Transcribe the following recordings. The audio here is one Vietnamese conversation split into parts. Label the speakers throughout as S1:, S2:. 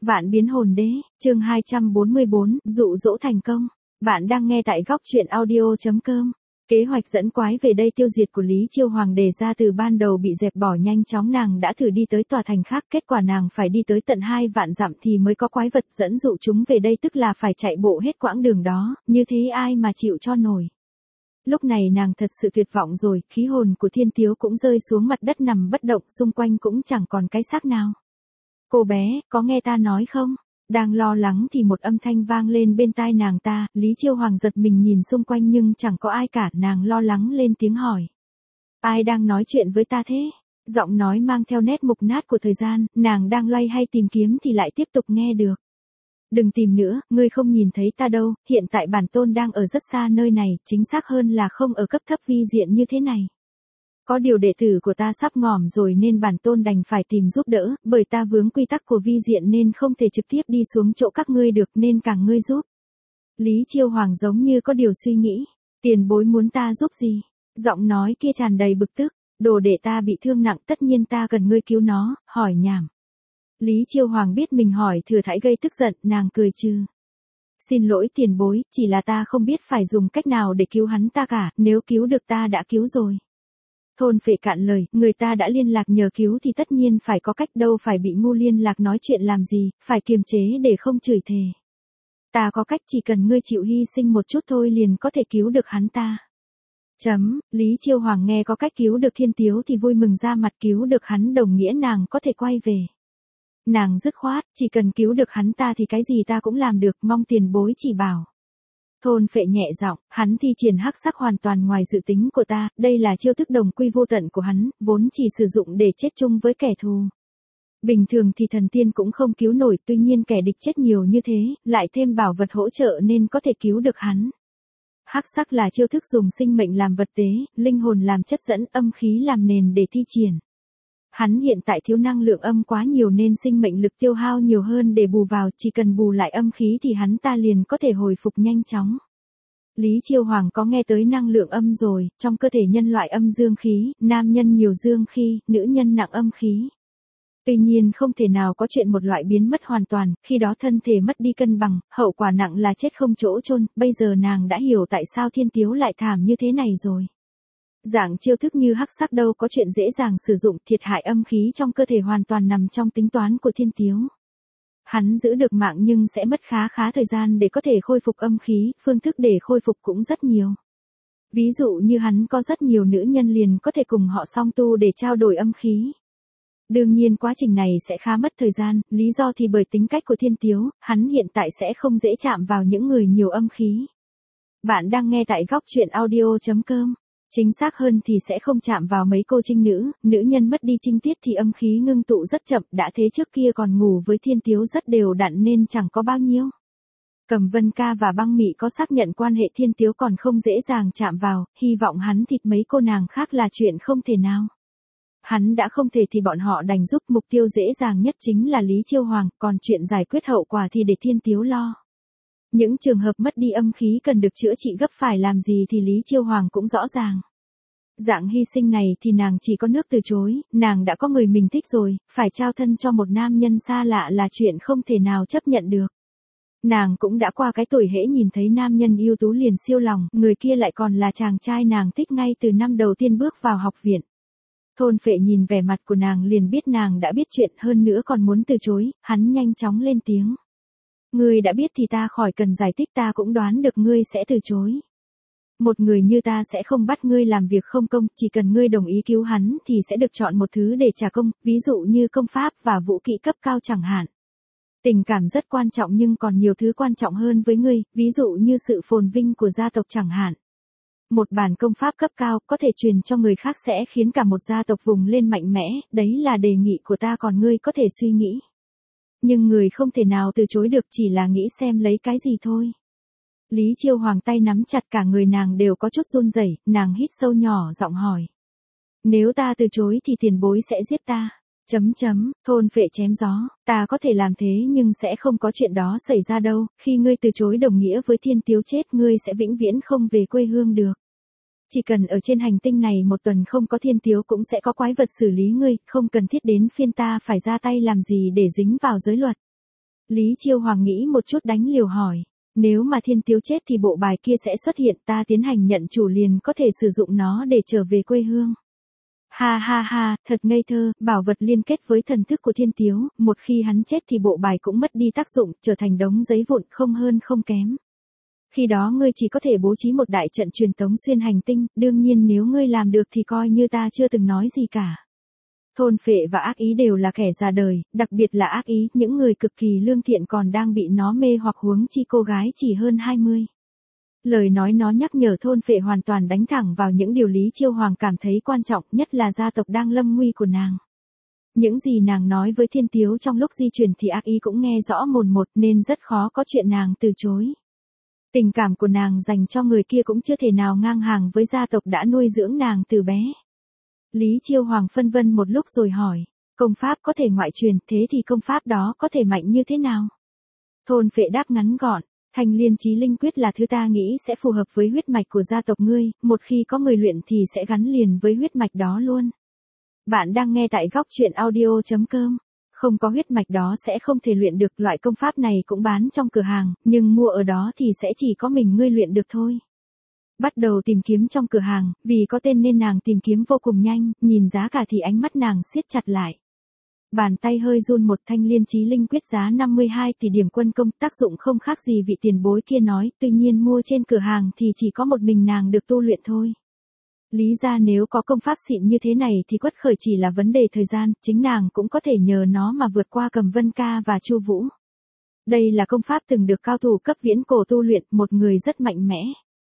S1: Vạn biến hồn đế, chương 244, dụ dỗ thành công. Bạn đang nghe tại góc truyện audio.com. Kế hoạch dẫn quái về đây tiêu diệt của Lý Chiêu Hoàng đề ra từ ban đầu bị dẹp bỏ nhanh chóng, nàng đã thử đi tới tòa thành khác, kết quả nàng phải đi tới tận 2 vạn dặm thì mới có quái vật dẫn dụ chúng về đây, tức là phải chạy bộ hết quãng đường đó, như thế ai mà chịu cho nổi. Lúc này nàng thật sự tuyệt vọng rồi, khí hồn của Thiên Tiếu cũng rơi xuống mặt đất nằm bất động, xung quanh cũng chẳng còn cái xác nào. Cô bé, có nghe ta nói không? Đang lo lắng thì một âm thanh vang lên bên tai nàng ta, Lý Chiêu Hoàng giật mình nhìn xung quanh nhưng chẳng có ai cả, nàng lo lắng lên tiếng hỏi. Ai đang nói chuyện với ta thế? Giọng nói mang theo nét mục nát của thời gian, nàng đang loay hay tìm kiếm thì lại tiếp tục nghe được. Đừng tìm nữa, ngươi không nhìn thấy ta đâu, hiện tại bản tôn đang ở rất xa nơi này, chính xác hơn là không ở cấp thấp vi diện như thế này. Có điều đệ tử của ta sắp ngỏm rồi nên bản tôn đành phải tìm giúp đỡ, bởi ta vướng quy tắc của vi diện nên không thể trực tiếp đi xuống chỗ các ngươi được, nên cả ngươi giúp. Lý Chiêu Hoàng giống như có điều suy nghĩ. Tiền bối muốn ta giúp gì? Giọng nói kia tràn đầy bực tức. Đồ đệ ta bị thương nặng, tất nhiên ta cần ngươi cứu nó, hỏi nhảm. Lý Chiêu Hoàng biết mình hỏi thừa thãi gây tức giận, nàng cười trừ. Xin lỗi tiền bối, chỉ là ta không biết phải dùng cách nào để cứu hắn ta cả, nếu cứu được ta đã cứu rồi. Thôn Phệ cạn lời, người ta đã liên lạc nhờ cứu thì tất nhiên phải có cách, đâu phải bị ngu liên lạc nói chuyện làm gì, phải kiềm chế để không chửi thề. Ta có cách, chỉ cần ngươi chịu hy sinh một chút thôi liền có thể cứu được hắn ta. Lý Chiêu Hoàng nghe có cách cứu được Thiên Tiếu thì vui mừng ra mặt, cứu được hắn đồng nghĩa nàng có thể quay về. Nàng dứt khoát, chỉ cần cứu được hắn ta thì cái gì ta cũng làm được, mong tiền bối chỉ bảo. Thôn Phệ nhẹ giọng, hắn thi triển hắc sắc hoàn toàn ngoài dự tính của ta, đây là chiêu thức đồng quy vô tận của hắn, vốn chỉ sử dụng để chết chung với kẻ thù. Bình thường thì thần tiên cũng không cứu nổi, tuy nhiên kẻ địch chết nhiều như thế, lại thêm bảo vật hỗ trợ nên có thể cứu được hắn. Hắc sắc là chiêu thức dùng sinh mệnh làm vật tế, linh hồn làm chất dẫn, âm khí làm nền để thi triển. Hắn hiện tại thiếu năng lượng âm quá nhiều nên sinh mệnh lực tiêu hao nhiều hơn để bù vào, chỉ cần bù lại âm khí thì hắn ta liền có thể hồi phục nhanh chóng. Lý Chiêu Hoàng có nghe tới năng lượng âm rồi, trong cơ thể nhân loại âm dương khí, nam nhân nhiều dương khí, nữ nhân nặng âm khí. Tuy nhiên không thể nào có chuyện một loại biến mất hoàn toàn, khi đó thân thể mất đi cân bằng, hậu quả nặng là chết không chỗ chôn. Bây giờ nàng đã hiểu tại sao Thiên Tiếu lại thảm như thế này rồi. Dạng chiêu thức như hắc sắc đâu có chuyện dễ dàng sử dụng, thiệt hại âm khí trong cơ thể hoàn toàn nằm trong tính toán của Thiên Tiếu. Hắn giữ được mạng nhưng sẽ mất khá thời gian để có thể khôi phục âm khí, phương thức để khôi phục cũng rất nhiều. Ví dụ như hắn có rất nhiều nữ nhân liền có thể cùng họ song tu để trao đổi âm khí. Đương nhiên quá trình này sẽ khá mất thời gian, lý do thì bởi tính cách của Thiên Tiếu, hắn hiện tại sẽ không dễ chạm vào những người nhiều âm khí. Bạn đang nghe tại góc truyện audio.com. Chính xác hơn thì sẽ không chạm vào mấy cô trinh nữ, nữ nhân mất đi trinh tiết thì âm khí ngưng tụ rất chậm, đã thế trước kia còn ngủ với Thiên Tiếu rất đều đặn nên chẳng có bao nhiêu. Cầm Vân Ca và Băng Mị có xác nhận quan hệ, Thiên Tiếu còn không dễ dàng chạm vào, hy vọng hắn thịt mấy cô nàng khác là chuyện không thể nào. Hắn đã không thể thì bọn họ đành giúp, mục tiêu dễ dàng nhất chính là Lý Chiêu Hoàng, còn chuyện giải quyết hậu quả thì để Thiên Tiếu lo. Những trường hợp mất đi âm khí cần được chữa trị gấp phải làm gì thì Lý Chiêu Hoàng cũng rõ ràng. Dạng hy sinh này thì nàng chỉ có nước từ chối, nàng đã có người mình thích rồi, phải trao thân cho một nam nhân xa lạ là chuyện không thể nào chấp nhận được. Nàng cũng đã qua cái tuổi hễ nhìn thấy nam nhân ưu tú liền siêu lòng, người kia lại còn là chàng trai nàng thích ngay từ năm đầu tiên bước vào học viện. Thôn Phệ nhìn vẻ mặt của nàng liền biết nàng đã biết chuyện, hơn nữa còn muốn từ chối, hắn nhanh chóng lên tiếng. Ngươi đã biết thì ta khỏi cần giải thích, ta cũng đoán được ngươi sẽ từ chối. Một người như ta sẽ không bắt ngươi làm việc không công, chỉ cần ngươi đồng ý cứu hắn thì sẽ được chọn một thứ để trả công, ví dụ như công pháp và vũ kỹ cấp cao chẳng hạn. Tình cảm rất quan trọng nhưng còn nhiều thứ quan trọng hơn với ngươi, ví dụ như sự phồn vinh của gia tộc chẳng hạn. Một bản công pháp cấp cao có thể truyền cho người khác sẽ khiến cả một gia tộc vùng lên mạnh mẽ, đấy là đề nghị của ta, còn ngươi có thể suy nghĩ. Nhưng người không thể nào từ chối được, chỉ là nghĩ xem lấy cái gì thôi. Lý Chiêu Hoàng tay nắm chặt, cả người nàng đều có chút run rẩy, nàng hít sâu nhỏ giọng hỏi. Nếu ta từ chối thì tiền bối sẽ giết ta. Thôn Phệ chém gió, ta có thể làm thế nhưng sẽ không có chuyện đó xảy ra đâu, khi ngươi từ chối đồng nghĩa với Thiên Tiếu chết, ngươi sẽ vĩnh viễn không về quê hương được. Chỉ cần ở trên hành tinh này một tuần không có Thiên Tiếu cũng sẽ có quái vật xử lý ngươi, không cần thiết đến phiên ta phải ra tay làm gì để dính vào giới luật. Lý Chiêu Hoàng nghĩ một chút đánh liều hỏi. Nếu mà Thiên Tiếu chết thì bộ bài kia sẽ xuất hiện, ta tiến hành nhận chủ liền có thể sử dụng nó để trở về quê hương. Ha ha ha, thật ngây thơ, bảo vật liên kết với thần thức của Thiên Tiếu, một khi hắn chết thì bộ bài cũng mất đi tác dụng, trở thành đống giấy vụn không hơn không kém. Khi đó ngươi chỉ có thể bố trí một đại trận truyền tống xuyên hành tinh, đương nhiên nếu ngươi làm được thì coi như ta chưa từng nói gì cả. Thôn phệ và ác ý đều là kẻ già đời, đặc biệt là ác ý, những người cực kỳ lương thiện còn đang bị nó mê hoặc, huống chi cô gái chỉ hơn 20. Lời nói nó nhắc nhở thôn phệ hoàn toàn đánh thẳng vào những điều Lý Chiêu Hoàng cảm thấy quan trọng, nhất là gia tộc đang lâm nguy của nàng. Những gì nàng nói với Thiên Tiếu trong lúc di chuyển thì ác ý cũng nghe rõ mồn một nên rất khó có chuyện nàng từ chối. Tình cảm của nàng dành cho người kia cũng chưa thể nào ngang hàng với gia tộc đã nuôi dưỡng nàng từ bé. Lý Chiêu Hoàng phân vân một lúc rồi hỏi, công pháp có thể ngoại truyền, thế thì công pháp đó có thể mạnh như thế nào? Thôn phệ đáp ngắn gọn, Thanh Liên Chí Linh Quyết là thứ ta nghĩ sẽ phù hợp với huyết mạch của gia tộc ngươi, một khi có người luyện thì sẽ gắn liền với huyết mạch đó luôn. Bạn đang nghe tại góc truyện audio.com. Không có huyết mạch đó sẽ không thể luyện được, loại công pháp này cũng bán trong cửa hàng, nhưng mua ở đó thì sẽ chỉ có mình ngươi luyện được thôi. Bắt đầu tìm kiếm trong cửa hàng, vì có tên nên nàng tìm kiếm vô cùng nhanh, nhìn giá cả thì ánh mắt nàng siết chặt lại. Bàn tay hơi run, một Thanh Liên Chí Linh Quyết giá 52 tỷ điểm quân công, tác dụng không khác gì vị tiền bối kia nói, tuy nhiên mua trên cửa hàng thì chỉ có một mình nàng được tu luyện thôi. Lý ra nếu có công pháp xịn như thế này thì quất khởi chỉ là vấn đề thời gian, chính nàng cũng có thể nhờ nó mà vượt qua Cầm Vân Ca và Chu Vũ. Đây là công pháp từng được cao thủ cấp viễn cổ tu luyện, một người rất mạnh mẽ.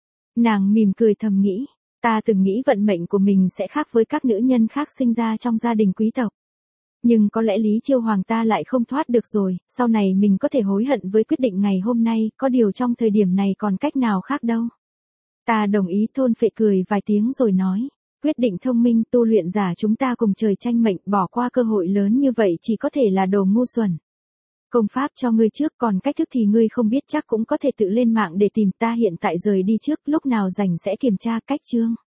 S1: Nàng mỉm cười thầm nghĩ, ta từng nghĩ vận mệnh của mình sẽ khác với các nữ nhân khác sinh ra trong gia đình quý tộc. Nhưng có lẽ Lý Chiêu Hoàng ta lại không thoát được rồi, sau này mình có thể hối hận với quyết định ngày hôm nay, có điều trong thời điểm này còn cách nào khác đâu. Ta đồng ý, thôn phệ cười vài tiếng rồi nói, quyết định thông minh, tu luyện giả chúng ta cùng trời tranh mệnh, bỏ qua cơ hội lớn như vậy chỉ có thể là đồ ngu xuẩn. Công pháp cho ngươi trước, còn cách thức thì ngươi không biết chắc cũng có thể tự lên mạng để tìm, ta hiện tại rời đi trước, lúc nào rảnh sẽ kiểm tra. Cách chương.